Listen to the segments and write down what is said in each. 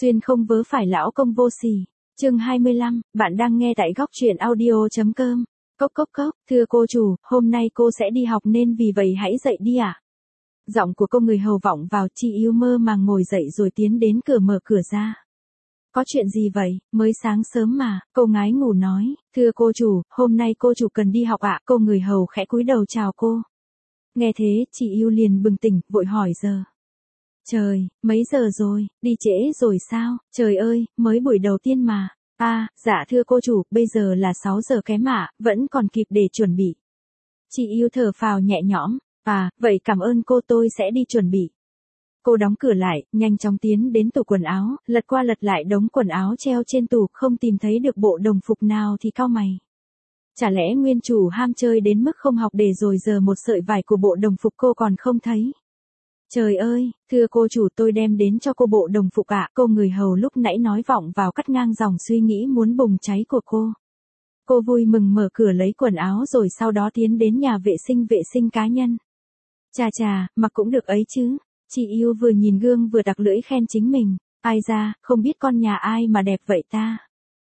Xuyên không vớ phải lão công vô sỉ. Chương 25, bạn đang nghe tại góc truyện audio.com. Cốc cốc cốc, thưa cô chủ, hôm nay cô sẽ đi học nên vì vậy hãy dậy đi ạ. Giọng của cô người hầu vọng vào, chị yêu mơ màng ngồi dậy rồi tiến đến cửa mở cửa ra. Có chuyện gì vậy, mới sáng sớm mà, cô ngái ngủ nói, thưa cô chủ, hôm nay cô chủ cần đi học ạ. Cô người hầu khẽ cúi đầu chào cô. Nghe thế, chị yêu liền bừng tỉnh, vội hỏi giờ. Trời, mấy giờ rồi, đi trễ rồi sao, trời ơi, mới buổi đầu tiên mà. Dạ thưa cô chủ, bây giờ là 6 giờ kém ạ, vẫn còn kịp để chuẩn bị. Chị yêu thở phào nhẹ nhõm, vậy cảm ơn cô, tôi sẽ đi chuẩn bị. Cô đóng cửa lại, nhanh chóng tiến đến tủ quần áo, lật qua lật lại đống quần áo treo trên tủ, không tìm thấy được bộ đồng phục nào thì cau mày. Chả lẽ nguyên chủ ham chơi đến mức không học để rồi giờ một sợi vải của bộ đồng phục cô còn không thấy. Trời ơi, thưa cô chủ, tôi đem đến cho cô bộ đồng phục ạ. Cô người hầu lúc nãy nói vọng vào cắt ngang dòng suy nghĩ muốn bùng cháy của cô. Cô vui mừng mở cửa lấy quần áo rồi sau đó tiến đến nhà vệ sinh cá nhân. Chà, mặc cũng được ấy chứ. Chị yêu vừa nhìn gương vừa đặc lưỡi khen chính mình. Ai ra, không biết con nhà ai mà đẹp vậy ta.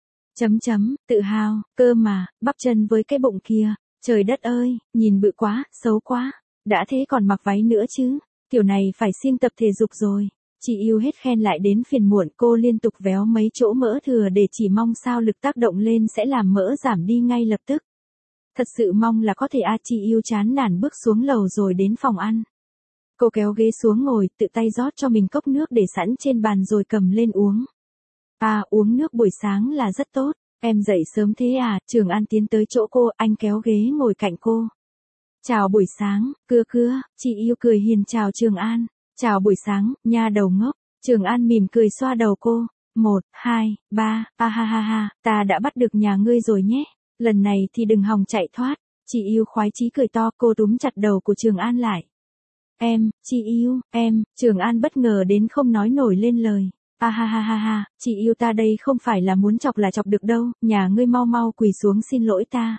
Tự hào, cơ mà, bắp chân với cái bụng kia. Trời đất ơi, nhìn bự quá, xấu quá. Đã thế còn mặc váy nữa chứ. Kiểu này phải siêng tập thể dục rồi. Chị yêu hết khen lại đến phiền muộn, cô liên tục véo mấy chỗ mỡ thừa để chỉ mong sao lực tác động lên sẽ làm mỡ giảm đi ngay lập tức. Thật sự mong là có thể. Chị yêu chán nản bước xuống lầu rồi đến phòng ăn. Cô kéo ghế xuống ngồi, tự tay rót cho mình cốc nước để sẵn trên bàn rồi cầm lên uống. Uống nước buổi sáng là rất tốt. Em dậy sớm thế à? Trường An tiến tới chỗ cô, anh kéo ghế ngồi cạnh cô. Chào buổi sáng, cưa, chị yêu cười hiền chào Trường An. Chào buổi sáng, nha đầu ngốc. Trường An mỉm cười xoa đầu cô. 1, 2, 3, ha, ta đã bắt được nhà ngươi rồi nhé. Lần này thì đừng hòng chạy thoát. Chị yêu khoái chí cười to, cô túm chặt đầu của Trường An lại. Chị yêu, Trường An bất ngờ đến không nói nổi lên lời. Ha, chị yêu ta đây không phải là muốn chọc là chọc được đâu, nhà ngươi mau quỳ xuống xin lỗi ta.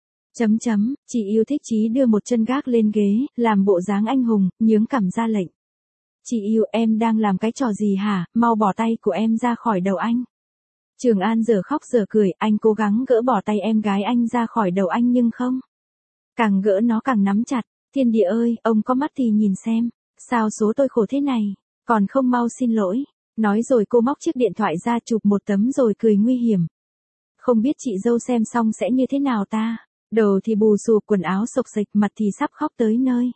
Chị yêu thích chí đưa một chân gác lên ghế, làm bộ dáng anh hùng, nhướng cằm ra lệnh. Chị yêu, em đang làm cái trò gì hả, mau bỏ tay của em ra khỏi đầu anh. Trường An giờ khóc giờ cười, anh cố gắng gỡ bỏ tay em gái anh ra khỏi đầu anh nhưng không. Càng gỡ nó càng nắm chặt, thiên địa ơi, ông có mắt thì nhìn xem, sao số tôi khổ thế này, còn không mau xin lỗi. Nói rồi cô móc chiếc điện thoại ra chụp một tấm rồi cười nguy hiểm. Không biết chị dâu xem xong sẽ như thế nào ta. Đầu thì bù xù, quần áo xộc xệch, mặt thì sắp khóc tới nơi.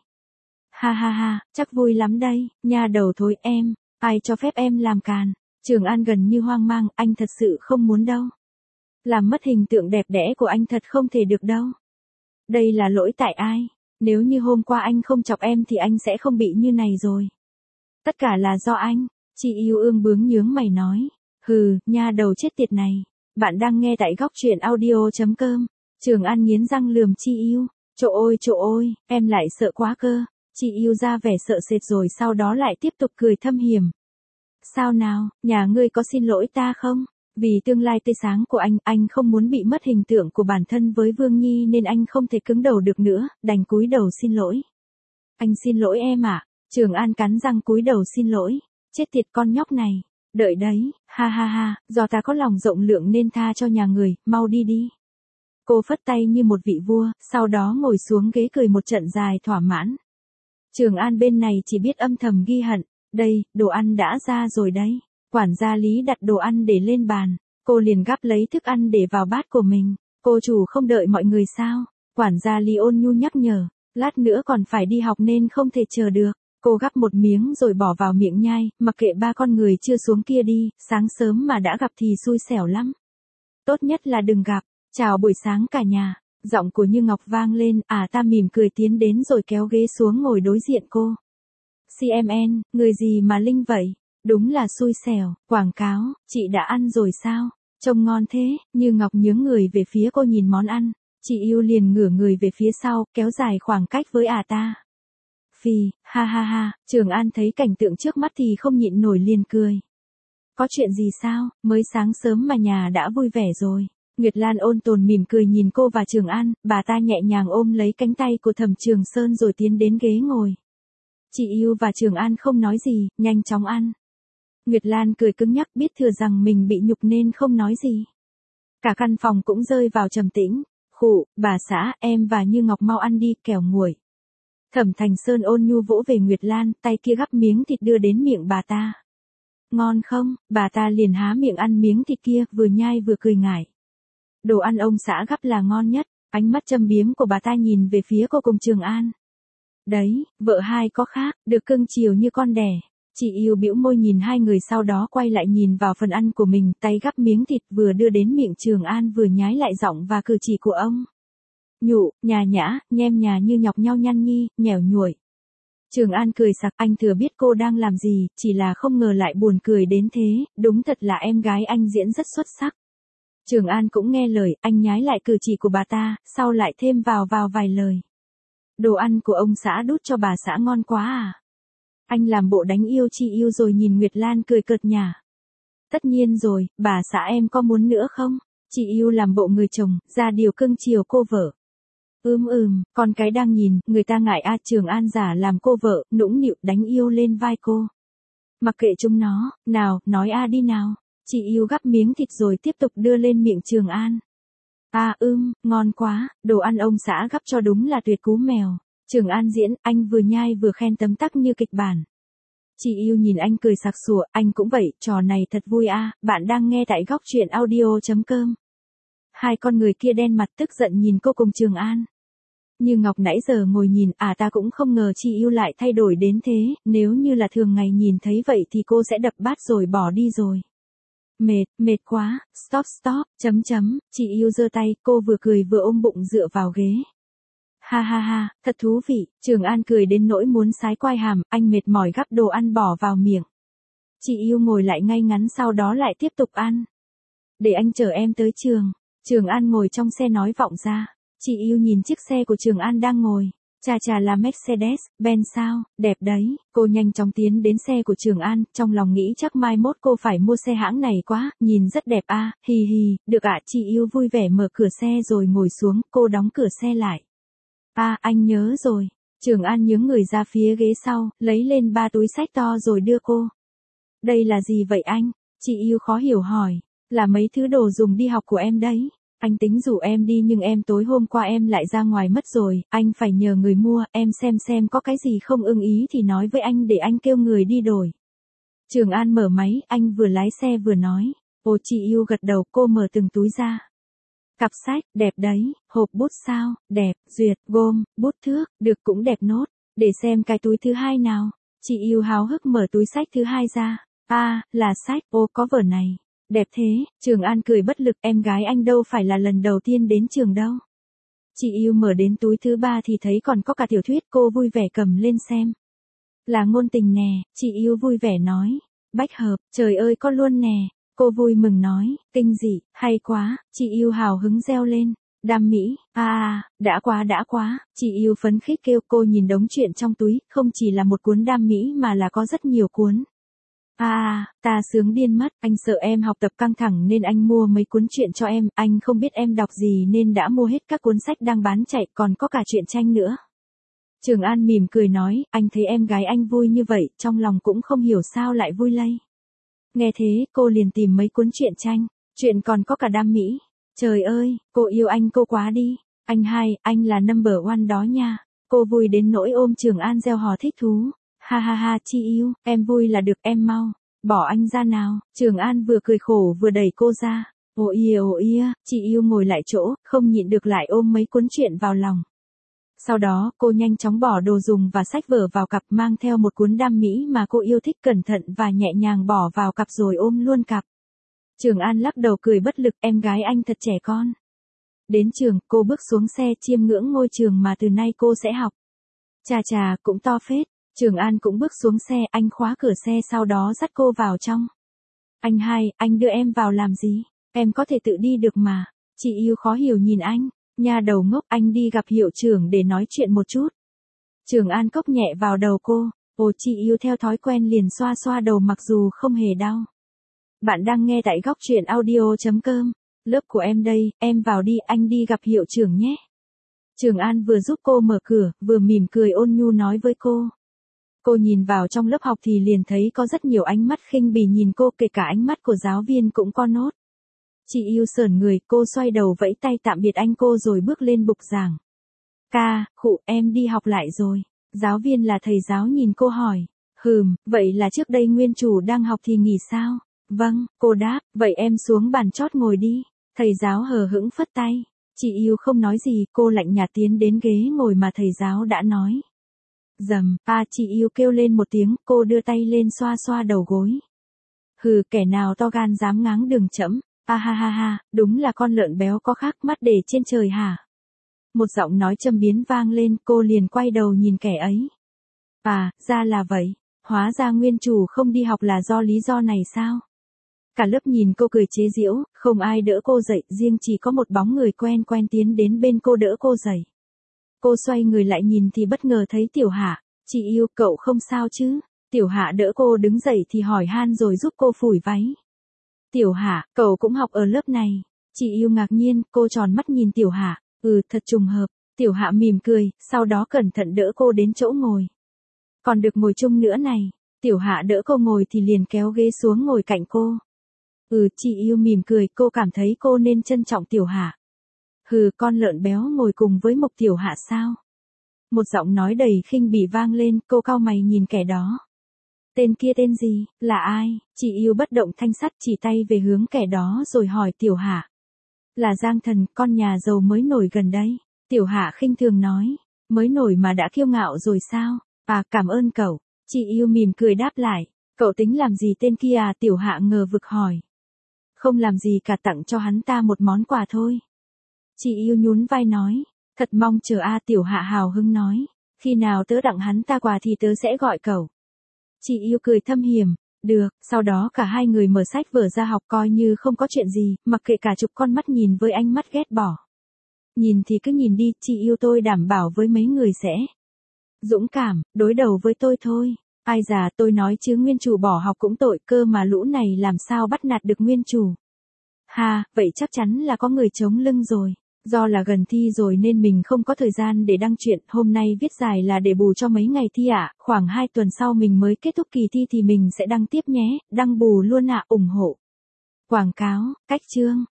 Ha, chắc vui lắm đây, nha đầu thối em, ai cho phép em làm càn. Trường An gần như hoang mang, anh thật sự không muốn đâu. Làm mất hình tượng đẹp đẽ của anh thật không thể được đâu. Đây là lỗi tại ai? Nếu như hôm qua anh không chọc em thì anh sẽ không bị như này rồi. Tất cả là do anh. Chị yêu ương bướng nhướng mày nói. Hừ, nha đầu chết tiệt này. Bạn đang nghe tại góc truyện audio.com. Trường An nghiến răng lườm chị yêu. Trời ơi, em lại sợ quá cơ. Chị yêu ra vẻ sợ sệt rồi sau đó lại tiếp tục cười thâm hiểm. Sao nào, nhà ngươi có xin lỗi ta không? Vì tương lai tươi sáng của anh không muốn bị mất hình tượng của bản thân với Vương Nhi nên anh không thể cứng đầu được nữa, đành cúi đầu xin lỗi. Anh xin lỗi em ạ. Trường An cắn răng cúi đầu xin lỗi. Chết tiệt con nhóc này. Đợi đấy, ha, do ta có lòng rộng lượng nên tha cho nhà người, mau đi đi. Cô phất tay như một vị vua, sau đó ngồi xuống ghế cười một trận dài thỏa mãn. Trường An bên này chỉ biết âm thầm ghi hận. Đây, đồ ăn đã ra rồi đấy. Quản gia Lý đặt đồ ăn để lên bàn. Cô liền gắp lấy thức ăn để vào bát của mình. Cô chủ không đợi mọi người sao? Quản gia Lý ôn nhu nhắc nhở. Lát nữa còn phải đi học nên không thể chờ được. Cô gắp một miếng rồi bỏ vào miệng nhai, mặc kệ ba con người chưa xuống kia đi, sáng sớm mà đã gặp thì xui xẻo lắm. Tốt nhất là đừng gặp. Chào buổi sáng cả nhà. Giọng của Như Ngọc vang lên, ta mỉm cười tiến đến rồi kéo ghế xuống ngồi đối diện cô. CMN, người gì mà linh vậy? Đúng là xui xẻo, quảng cáo, chị đã ăn rồi sao? Trông ngon thế. Như Ngọc nhướng người về phía cô nhìn món ăn. Chị yêu liền ngửa người về phía sau, kéo dài khoảng cách với ta. Phì, ha, Trường An thấy cảnh tượng trước mắt thì không nhịn nổi liền cười. Có chuyện gì sao, mới sáng sớm mà nhà đã vui vẻ rồi. Nguyệt Lan ôn tồn mỉm cười nhìn cô và Trường An, bà ta nhẹ nhàng ôm lấy cánh tay của Thẩm Trường Sơn rồi tiến đến ghế ngồi. Chị yêu và Trường An không nói gì, nhanh chóng ăn. Nguyệt Lan cười cứng nhắc, biết thừa rằng mình bị nhục nên không nói gì. Cả căn phòng cũng rơi vào trầm tĩnh. Khụ, bà xã, em và Như Ngọc mau ăn đi, kẻo nguội. Thẩm Thành Sơn ôn nhu vỗ về Nguyệt Lan, tay kia gắp miếng thịt đưa đến miệng bà ta. Ngon không? Bà ta liền há miệng ăn miếng thịt kia, vừa nhai vừa cười ngải. Đồ ăn ông xã gắp là ngon nhất. Ánh mắt châm biếm của bà ta nhìn về phía cô cùng Trường An. Đấy, vợ hai có khác, được cưng chiều như con đẻ. Chị yêu bĩu môi nhìn hai người, sau đó quay lại nhìn vào phần ăn của mình, tay gắp miếng thịt vừa đưa đến miệng Trường An vừa nhái lại giọng và cử chỉ của ông. Nhụ, nhà nhã, nhem nhà như nhọc nhau nhăn nhi, nhẻo nhuội. Trường An cười sặc, anh thừa biết cô đang làm gì, chỉ là không ngờ lại buồn cười đến thế, đúng thật là em gái anh diễn rất xuất sắc. Trường An cũng nghe lời, anh nhái lại cử chỉ của bà ta, sau lại thêm vào vài lời. Đồ ăn của ông xã đút cho bà xã ngon quá à. Anh làm bộ đánh yêu chị yêu rồi nhìn Nguyệt Lan cười cợt nhả. Tất nhiên rồi, bà xã em có muốn nữa không? Chị yêu làm bộ người chồng, ra điều cưng chiều cô vợ. Con cái đang nhìn, người ta ngại a. Trường An giả làm cô vợ, nũng nịu đánh yêu lên vai cô. Mặc kệ chúng nó, nào, nói a đi nào. Chị yêu gắp miếng thịt rồi tiếp tục đưa lên miệng Trường An. Ngon quá, đồ ăn ông xã gắp cho đúng là tuyệt cú mèo. Trường An diễn, anh vừa nhai vừa khen tấm tắc như kịch bản. Chị yêu nhìn anh cười sặc sủa, anh cũng vậy, trò này thật vui a. Bạn đang nghe tại góc truyện audio.com. Hai con người kia đen mặt tức giận nhìn cô cùng Trường An. Như Ngọc nãy giờ ngồi nhìn, ta cũng không ngờ chị yêu lại thay đổi đến thế, nếu như là thường ngày nhìn thấy vậy thì cô sẽ đập bát rồi bỏ đi rồi. Mệt quá, stop, chị yêu giơ tay, cô vừa cười vừa ôm bụng dựa vào ghế. Ha, thật thú vị, Trường An cười đến nỗi muốn sái quai hàm, anh mệt mỏi gắp đồ ăn bỏ vào miệng. Chị yêu ngồi lại ngay ngắn sau đó lại tiếp tục ăn. Để anh chở em tới trường. Trường An ngồi trong xe nói vọng ra. Chị yêu nhìn chiếc xe của Trường An đang ngồi. Chà là Mercedes, Benz sao, đẹp đấy. Cô nhanh chóng tiến đến xe của Trường An, trong lòng nghĩ chắc mai mốt cô phải mua xe hãng này quá, nhìn rất đẹp a. Hì, được ạ. Chị yêu vui vẻ mở cửa xe rồi ngồi xuống, cô đóng cửa xe lại. Anh nhớ rồi. Trường An nhướng người ra phía ghế sau, lấy lên 3 túi xách to rồi đưa cô. Đây là gì vậy anh? Chị yêu khó hiểu hỏi. Là mấy thứ đồ dùng đi học của em đấy. Anh tính rủ em đi nhưng em tối hôm qua em lại ra ngoài mất rồi, anh phải nhờ người mua, em xem có cái gì không ưng ý thì nói với anh để anh kêu người đi đổi. Trường An mở máy, anh vừa lái xe vừa nói. Ồ, chị yêu gật đầu, cô mở từng túi ra. Cặp sách, đẹp đấy, hộp bút sao, đẹp, duyệt, gôm, bút thước, được cũng đẹp nốt. Để xem cái túi thứ hai nào. Chị yêu háo hức mở túi sách thứ hai ra. Là sách, có vở này. Đẹp thế, Trường An cười bất lực, em gái anh đâu phải là lần đầu tiên đến trường đâu. Chị yêu mở đến túi thứ ba thì thấy còn có cả tiểu thuyết, cô vui vẻ cầm lên xem. Là ngôn tình nè, chị yêu vui vẻ nói. Bách hợp, trời ơi có luôn nè. Cô vui mừng nói, kinh dị, hay quá, chị yêu hào hứng reo lên. Đam mỹ, đã quá, chị yêu phấn khích kêu. Cô nhìn đống truyện trong túi, không chỉ là một cuốn đam mỹ mà là có rất nhiều cuốn. Ta sướng điên mất, anh sợ em học tập căng thẳng nên anh mua mấy cuốn truyện cho em, anh không biết em đọc gì nên đã mua hết các cuốn sách đang bán chạy, còn có cả truyện tranh nữa. Trường An mỉm cười nói, anh thấy em gái anh vui như vậy, trong lòng cũng không hiểu sao lại vui lây. Nghe thế, cô liền tìm mấy cuốn truyện tranh, truyện còn có cả đam mỹ. Trời ơi, cô yêu anh cô quá đi. Anh là number one đó nha. Cô vui đến nỗi ôm Trường An reo hò thích thú. Ha, chị yêu, em vui là được, em mau. Bỏ anh ra nào. Trường An vừa cười khổ vừa đẩy cô ra. Ồ ia, chị yêu ngồi lại chỗ, không nhịn được lại ôm mấy cuốn truyện vào lòng. Sau đó, cô nhanh chóng bỏ đồ dùng và sách vở vào cặp, mang theo một cuốn đam mỹ mà cô yêu thích, cẩn thận và nhẹ nhàng bỏ vào cặp rồi ôm luôn cặp. Trường An lắc đầu cười bất lực, em gái anh thật trẻ con. Đến trường, cô bước xuống xe chiêm ngưỡng ngôi trường mà từ nay cô sẽ học. Chà, cũng to phết. Trường An cũng bước xuống xe, anh khóa cửa xe sau đó dắt cô vào trong. Anh đưa em vào làm gì? Em có thể tự đi được mà. Chị yêu khó hiểu nhìn anh. Nhà đầu ngốc, anh đi gặp hiệu trưởng để nói chuyện một chút. Trường An cốc nhẹ vào đầu cô. Ồ, chị yêu theo thói quen liền xoa xoa đầu mặc dù không hề đau. Bạn đang nghe tại góc truyện audio.com. Lớp của em đây, em vào đi, anh đi gặp hiệu trưởng nhé. Trường An vừa giúp cô mở cửa, vừa mỉm cười ôn nhu nói với cô. Cô nhìn vào trong lớp học thì liền thấy có rất nhiều ánh mắt khinh bỉ nhìn cô, kể cả ánh mắt của giáo viên cũng có nốt. Chị yêu sởn người, cô xoay đầu vẫy tay tạm biệt anh cô rồi bước lên bục giảng. Khụ, em đi học lại rồi. Giáo viên là thầy giáo nhìn cô hỏi. Vậy là trước đây nguyên chủ đang học thì nghỉ sao? Vâng, cô đáp, vậy em xuống bàn chót ngồi đi. Thầy giáo hờ hững phất tay. Chị yêu không nói gì, cô lạnh nhạt tiến đến ghế ngồi mà thầy giáo đã nói. Chị yêu kêu lên một tiếng, cô đưa tay lên xoa xoa đầu gối. Kẻ nào to gan dám ngáng đường trẫm. Ha, đúng là con lợn béo có khác mắt để trên trời hả? Một giọng nói châm biếm vang lên, cô liền quay đầu nhìn kẻ ấy. Ra là vậy, hóa ra nguyên chủ không đi học là do lý do này sao? Cả lớp nhìn cô cười chế giễu, không ai đỡ cô dậy, riêng chỉ có một bóng người quen tiến đến bên cô đỡ cô dậy. Cô xoay người lại nhìn thì bất ngờ thấy Tiểu Hạ. Chị yêu, cậu không sao chứ? Tiểu Hạ đỡ cô đứng dậy thì hỏi han rồi giúp cô phủi váy. Tiểu Hạ, cậu cũng học ở lớp này. Chị yêu ngạc nhiên, cô tròn mắt nhìn Tiểu Hạ. Thật trùng hợp. Tiểu Hạ mỉm cười, sau đó cẩn thận đỡ cô đến chỗ ngồi. Còn được ngồi chung nữa này. Tiểu Hạ đỡ cô ngồi thì liền kéo ghế xuống ngồi cạnh cô. Chị yêu mỉm cười, cô cảm thấy cô nên trân trọng Tiểu Hạ. Con lợn béo ngồi cùng với Mộc Tiểu Hạ sao? Một giọng nói đầy khinh bỉ vang lên, cô cau mày nhìn kẻ đó. Tên kia tên gì, là ai? Chị yêu bất động thanh sắt chỉ tay về hướng kẻ đó rồi hỏi Tiểu Hạ. Là Giang Thần, con nhà giàu mới nổi gần đây. Tiểu Hạ khinh thường nói. Mới nổi mà đã kiêu ngạo rồi sao? Cảm ơn cậu. Chị yêu mỉm cười đáp lại. Cậu tính làm gì tên kia à? Tiểu Hạ ngờ vực hỏi. Không làm gì cả, tặng cho hắn ta một món quà thôi. Chị yêu nhún vai nói. Thật mong chờ Tiểu Hạ hào hứng nói. Khi nào tớ tặng hắn ta quà thì tớ sẽ gọi cậu. Chị yêu cười thâm hiểm. Được, sau đó cả hai người mở sách vở ra học coi như không có chuyện gì, mặc kệ cả chục con mắt nhìn với ánh mắt ghét bỏ. Nhìn thì cứ nhìn đi, chị yêu tôi đảm bảo với mấy người sẽ dũng cảm, đối đầu với tôi thôi. Ai già, tôi nói chứ nguyên chủ bỏ học cũng tội, cơ mà lũ này làm sao bắt nạt được nguyên chủ. Vậy chắc chắn là có người chống lưng rồi. Do là gần thi rồi nên mình không có thời gian để đăng truyện, hôm nay viết dài là để bù cho mấy ngày thi khoảng 2 tuần sau mình mới kết thúc kỳ thi thì mình sẽ đăng tiếp nhé, đăng bù luôn ủng hộ. Quảng cáo, cách chương.